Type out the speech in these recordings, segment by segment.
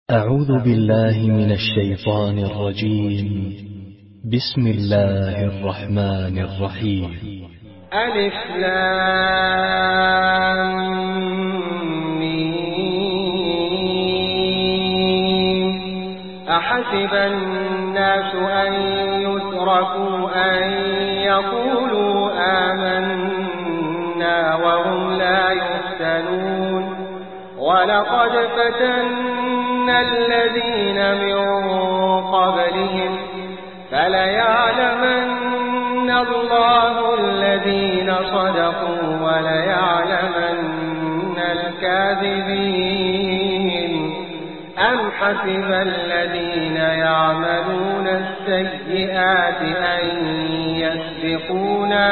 أعوذ بالله من الشيطان الرجيم. بسم الله الرحمن الرحيم. ألف لام ميم. أحسب الناس أن يتركوا أن يقولوا آمنا وهم لا يفتنون ولقد فتنا الذين من قبلهم فليعلمن الله الذين صدقوا وليعلمن الكاذبين. أم حسب الذين يعملون السيئات أن يسبقونا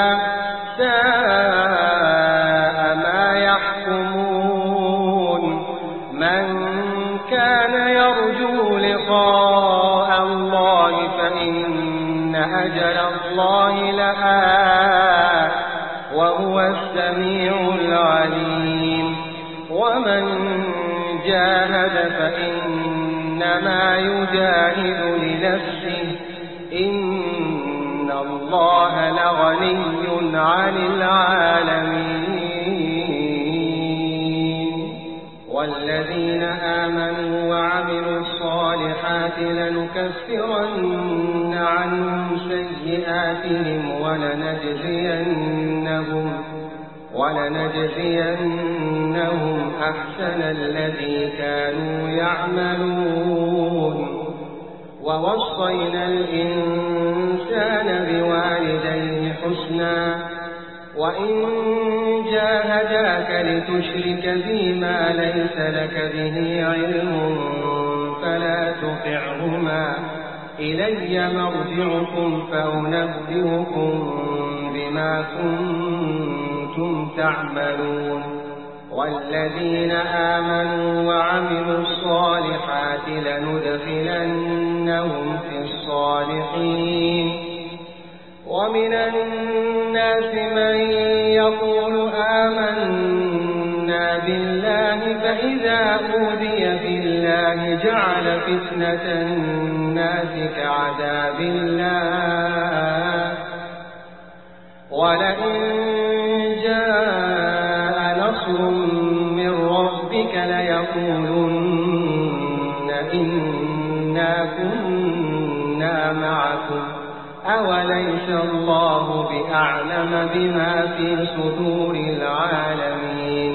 ساء ما يحكمون. من كان يرجو لقاء الله فإن أجل الله لآت وهو السميع العليم. ومن جاهد فإنما يجاهد لنفسه إن الله لغني عن العالمين. والذين آمنوا وعملوا الصالحات لنكفرن عنهم سيئاتهم ولنجزينهم أحسن الذي كانوا يعملون. ووصينا الإنسان بوالديه حسنا وإن جاهداك لتشرك بما ليس لك به علم فلا تطعهما إلي مرجعكم فأنبئكم بما كنتم تعملون. والذين آمنوا وعملوا الصالحات لندخلنهم في الصالحين. ومن الناس من يقول آمنا بالله فإذا أوذي بالله جعل فتنة الناس كعذاب الله ولئن جاء نصر من ربك ليقولن إنا كنا معكم أوليس الله بأعلم بما في صدور العالمين.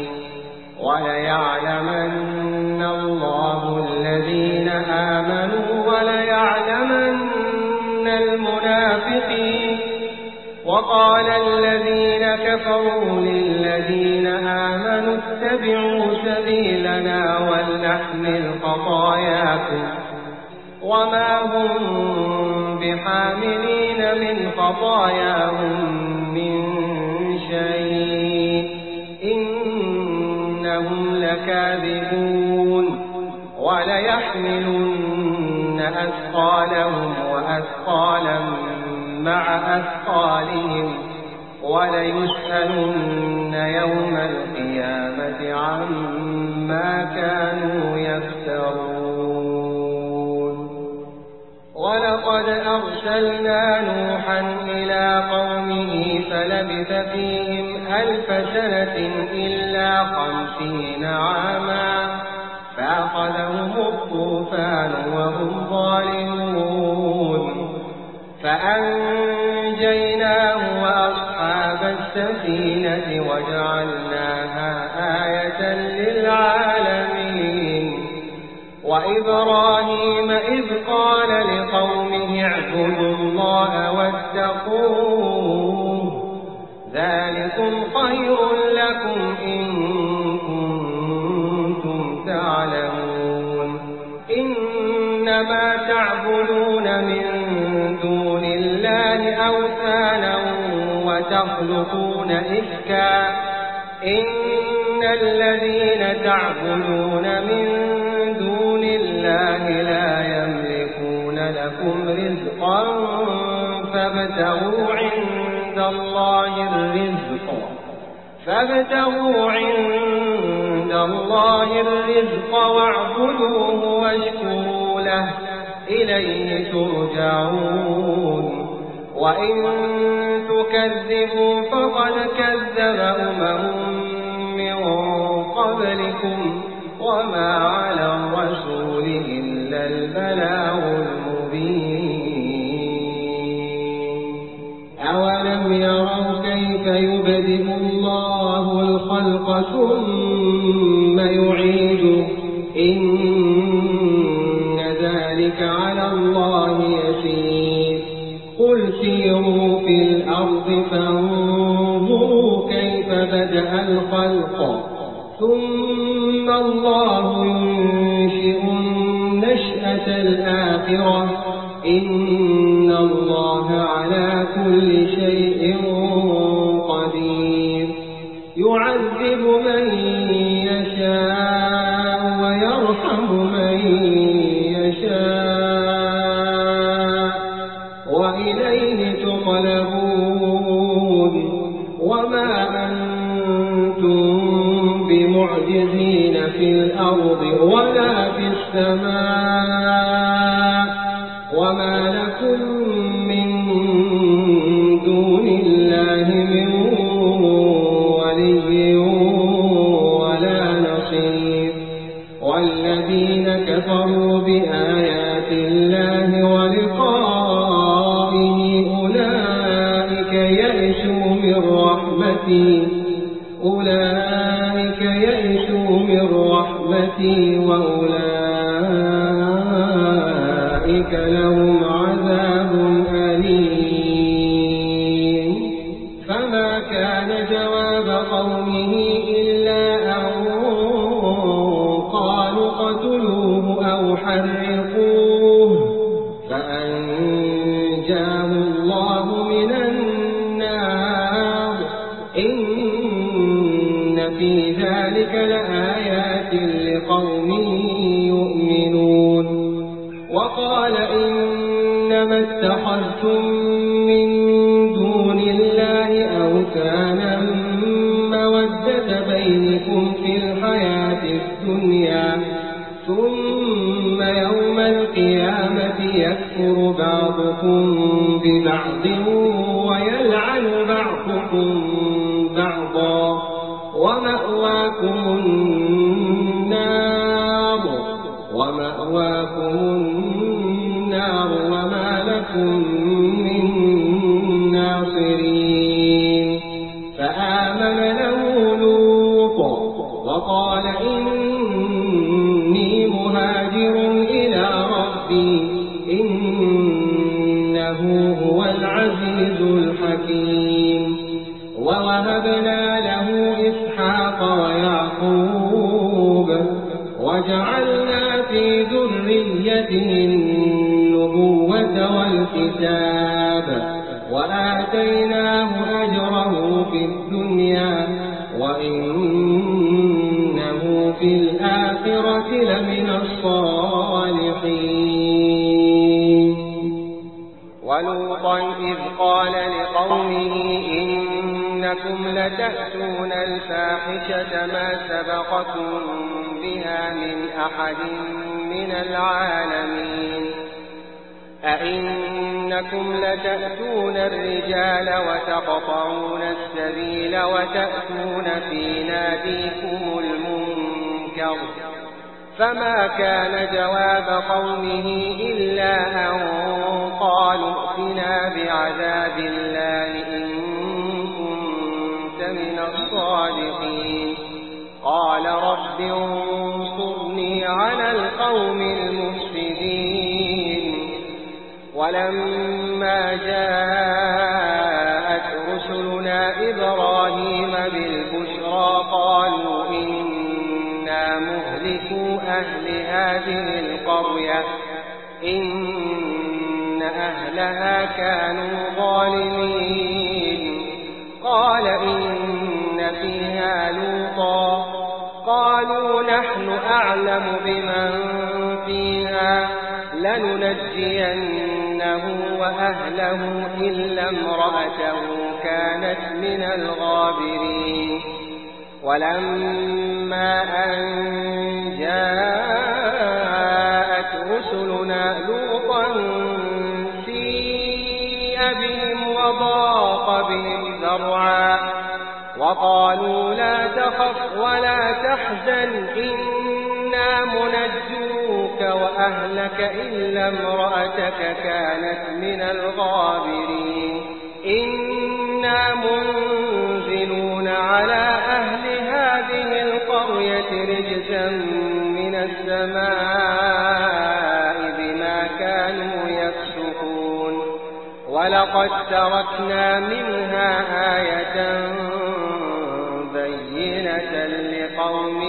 وليعلمن الله الذين آمنوا وليعلمن المنافقين. وقال الذين كفروا للذين آمنوا اتبعوا سبيلنا ولنحمل خطاياكم وما هم بحاملين من خطاياهم من شيء إنهم لكاذبون. وليحملن أثقالهم وأثقالا مع أثقالهم وليسألن يوم القيامة عما كانوا يفترون. ولقد أرسلنا نوحا إلى قومه فلبث فيهم 1000 سنة إلا 50 عاما فأخذهم الطوفان وهم ظالمون. فأنجيناه وأصحاب السفينة وجعلناها آية للعالمين. وإبراهيم إذ قال لقومه اعبدوا الله واتقوه ذلكم خير لكم إن كنتم تعلمون. إنما تعبدون من دون الله أوثانا وتخلقون إفكا إن الذين تعبدون من دون الله لا يملكون لكم رزقا فابتغوا عند الله الرزق واعبدوه إليه ترجعون وإن تكذبوا فقد كذب من قبلكم وما على الرسول إلا البلاغ المبين أولم يروا كيف يبدئ الله الخلق ثم يعيده إن ذلك على الله يسير قل سيروا في الأرض فانظروا كيف بدأ الخلق ثم الله ينشئ النشأة الآخرة إن الله على كل شيء قدير يعذب من يشاء ويرحم من يشاء وإليه تقلبون وما أنتم بمعجزين في الأرض ولا في السماء وما لكم من دون الله من ولي ولا نصير والذين كفروا بآيات الله ولقائه أولئك يئسوا من رحمتي وأولئك لهم عذاب أليم فما كان جواب قومه إلا أن قالوا قتلوه أو حرقوه فأنجاه الله من النار إن في ذلك لآيات لقوم يؤمنون وقال إنما اتخذتم من دون الله أوثانا مودة بينكم في الحياة الدنيا ثم يوم القيامة يكفر بعضكم ببعض ويلعن بعضكم بعضا ومأواكم النار وما لكم من ناصرين فآمن له لوط وقال إني مهاجر إلى ربي إنه هو العزيز الحكيم ووهبنا له إسحاق ويعقوب وجعلنا في ذريته النبوة والكتاب وآتيناه أجره في الدنيا وإنه في الآخرة لمن الصالحين ولوطا إذ قال لقومه إنكم لتأتون الفاحشة ما سبقكم بها من أحد من العالمين أئنكم لتأتون الرجال وتقطعون السبيل وتأتون في ناديكم المنكر فما كان جواب قومه إلا أن قالوا ائتنا بعذاب الله إن كنت من الصادقين قال رب انصرني على القوم المفسدين ولما جاءت رسلنا إبراهيم بالبشرى قالوا إنا مهلكوا أهل هذه القرية إن أهلها كانوا ظالمين قال إن فيها لوطا قالوا نحن أعلم بمن فيها لننجينه وأهله إلا امرأته كانت من الغابرين ولما أن جاءت رسلنا لوطا مرعا وقالوا لا تخف ولا تحزن إنا منجوك وأهلك إلا امرأتك كانت من الغابرين إنا منزلون على أهل هذه القرية رجزا من السماء بما كانوا يفسقون ولقد تركنا منها آية بينة لقوم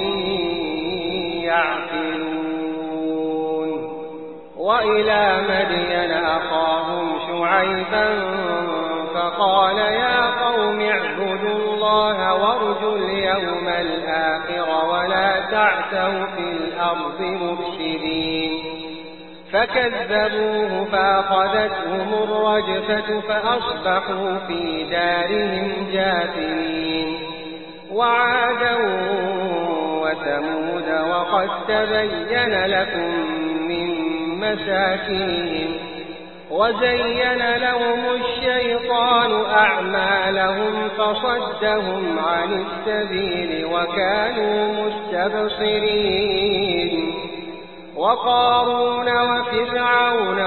يعقلون وإلى مدين أخاهم شعيبا فقال يا قوم اعبدوا الله وارجوا اليوم الآخر ولا تعثوا في الأرض مفسدين فكذبوه فأخذتهم الرجفة فأصبحوا في دارهم جاثمين وعادا وثمود وقد تبين لكم من مساكنهم وزين لهم الشيطان أعمالهم فصدهم عن السبيل وكانوا مستبصرين وقارون وفرعون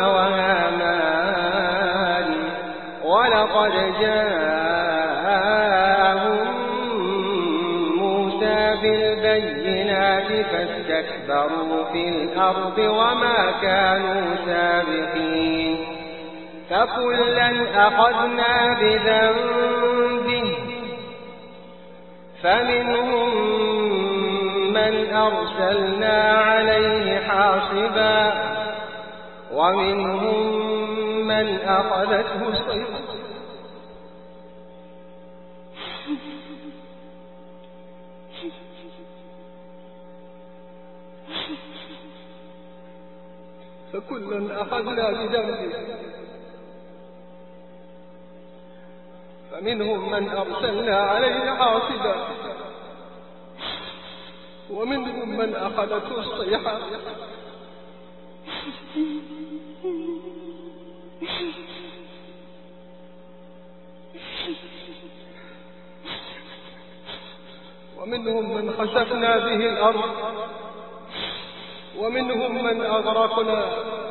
وهامان ولقد جاءهم موسى بالبينات فاستكبروا في الأرض وما كانوا سابقين فكلا أخذنا بذنبه فمنهم من أرسلنا عليه حاصبا ومنهم من أخذته الصيحة فكلا أخذنا بذنبه فمنهم من أرسلنا عليه حاصبا ومنهم من أخذته الصيحة ومنهم من خسفنا به الأرض ومنهم من أغرقنا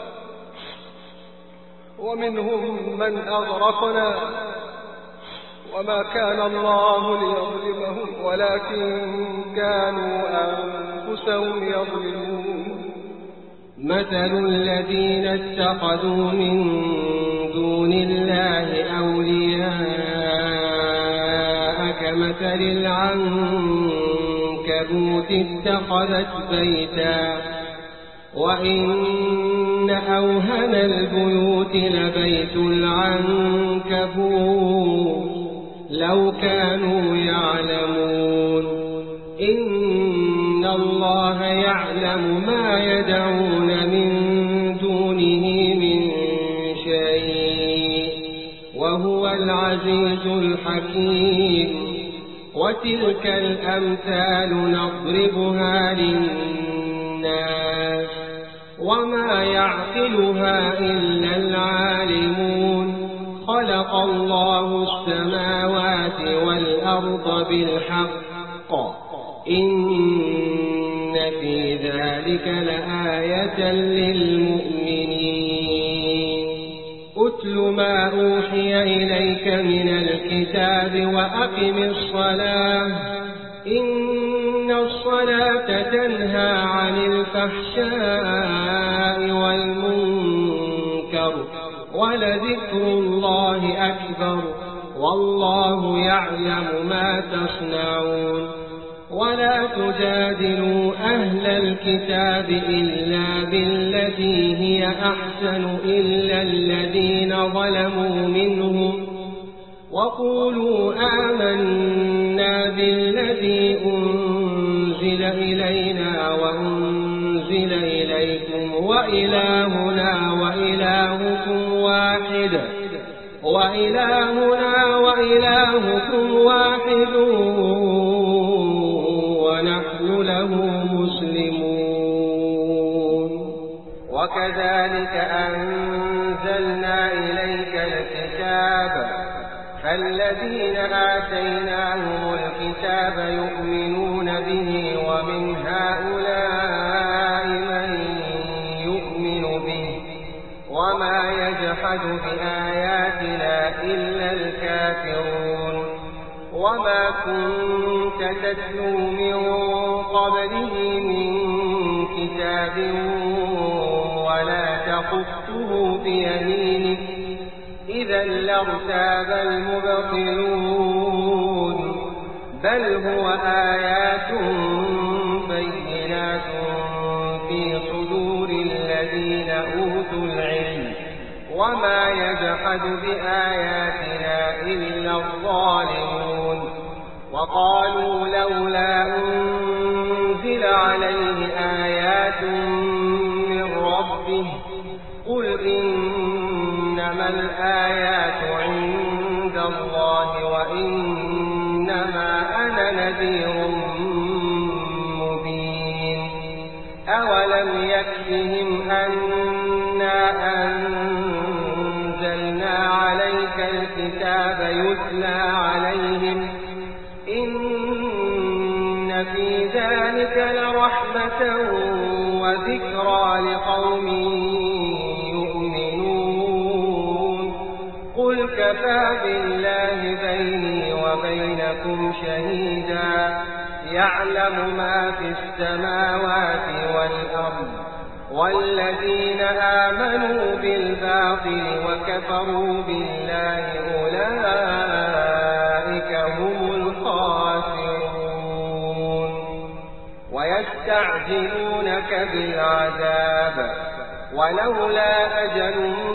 وما كان الله ليظلمهم ولكن كانوا أنفسهم يظلمون مثل الذين اتخذوا من دون الله أولياء كمثل العنكبوت اتخذت بيتا وإن أوهن البيوت لبيت العنكبوت لو كانوا يعلمون إن الله يعلم ما يدعون من دونه من شيء وهو العزيز الحكيم وتلك الأمثال نضربها للناس وما يعقلها إلا العالمون خلق الله السماوات والأرض بالحق إن في ذلك لآية للمؤمنين أتل ما أوحي إليك من الكتاب وأقم الصلاة إن الصلاة تنهى عن الفحشاء والمنكر ولذكر الله أكبر والله يعلم ما تصنعون ولا تجادلوا أهل الكتاب إلا بالتي هي أحسن إلا الذين ظلموا منهم وقولوا آمنا بالذي أنزل إلينا وأنزل إليكم وإلهنا وإلهكم واحد ونحن له مسلمون وكذلك أنزلنا إليك الكتاب فالذين آتيناهم الكتاب يؤمنون به ومن هؤلاء من يؤمن به وما يجحد بآياتنا إلا الكافرون وما كنت تتلو من قبله من كتاب ولا تخطه بيمينك إذا لارتاب المبطلون بل هو آيات بينات في صدور الذين أوتوا العلم وما يجحد بآياتنا إلا الظالمون وقالوا لولا أنزل عليه آيات من ربه قل إنما الآيات عند الله وإنما أنا نذير مبين أولم يكفهم أنا أنزلنا عليك الكتاب يتلى عليهم إن في ذلك لرحمة وذكرى لقوم يؤمنون قل كفى بالله بيني وبينكم شهيدا يعلم ما في السماوات والأرض والذين آمنوا بالباطل وكفروا بالله أولئك هم الخاسرون ويستعجلونك بالعذاب ولولا أجل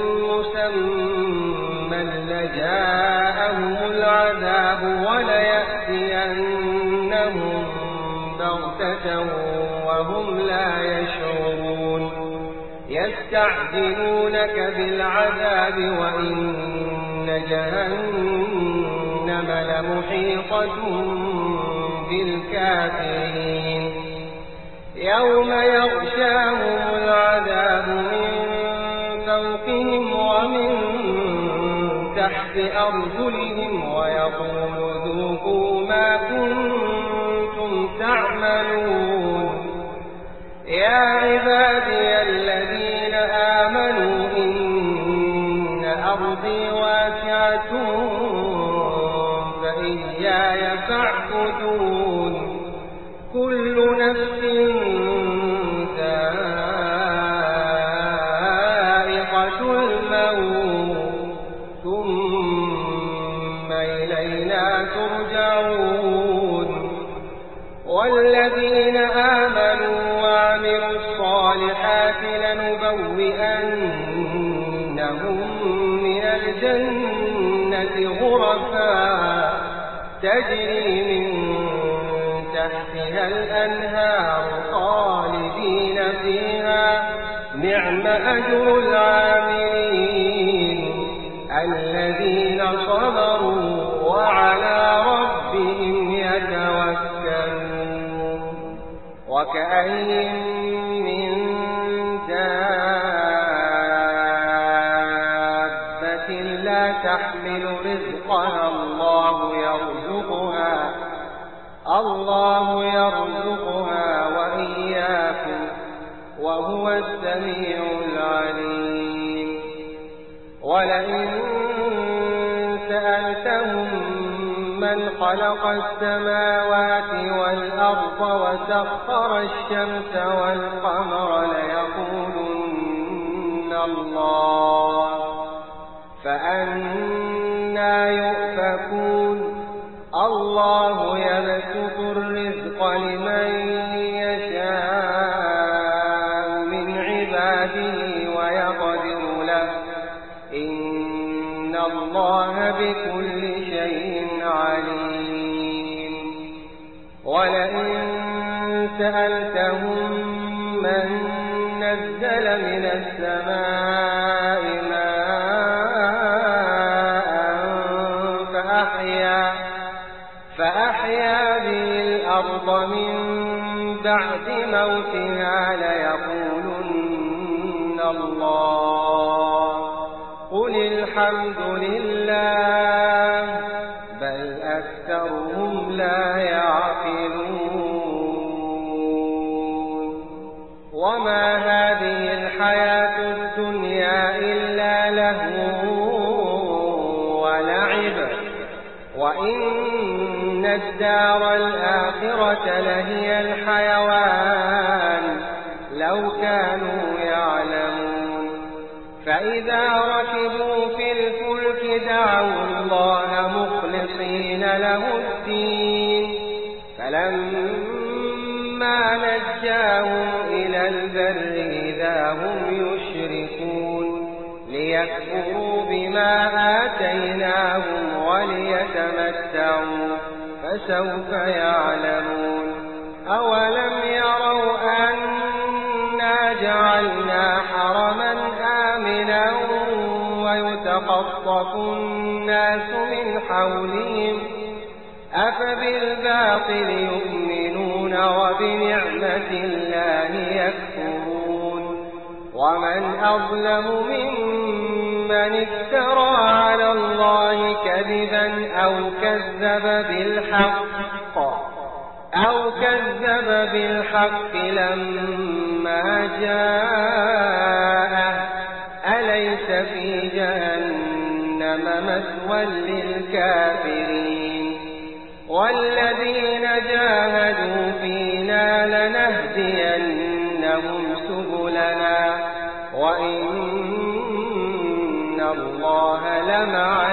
مسمى لجاءهم العذاب وليأتينهم بغتة وهم لا يشعرون يستعجلونك بالعذاب وإن جهنم لمحيطة بالكافرين يوم يغشاهم العذاب من فوقهم ومن تحت أرجلهم ويقول ذوقوا ما كنتم تعملون يا عبادي الذين آمنوا إن أرضي واسعة فإياي فاعبدون كل نفس ذائقة الموت ثم إلينا ترجعون والذين آمنوا وعملوا الصالحات لنبوئنهم من الجنة غرفا تجري من تحتها الأنهار خالدين فيها نعم أجر العاملين الذين صبروا وعلى ربهم يتوكلون وكأين من دابة لا تحمل رزقها الله يرزقها وإياكم وهو السميع العليم ولئن سألتهم من خلق السماوات والأرض وسخر الشمس والقمر ليقولن الله فأنى يؤفكون الله يبسط الرزق لمن يشاء من عباده ويقدر له إن الله بكل شيء عليم ولئن سألتهم من نزل من السماء فأحيا به الأرض من بعد موتها ليقولن الله قل الحمد لله فإذا ركبوا في الفلك دعوا الله مخلصين له الدين فلما نجاهم إلى البر إذا هم يشركون ليكفروا بما آتيناهم وليتمتعوا فسوف يعلمون أولم يروا أنا جعلنا حرما آمنا ويتخطف الناس من حولهم أفبالباطل يؤمنون وبنعمة الله يكفرون ومن أظلم ممن افترى على الله كذبا أو كذب بالحق لما جاءه أليس في جهنم مثوى للكافرين والذين جاهدوا فينا لنهدينهم سبلنا وإن الله لمع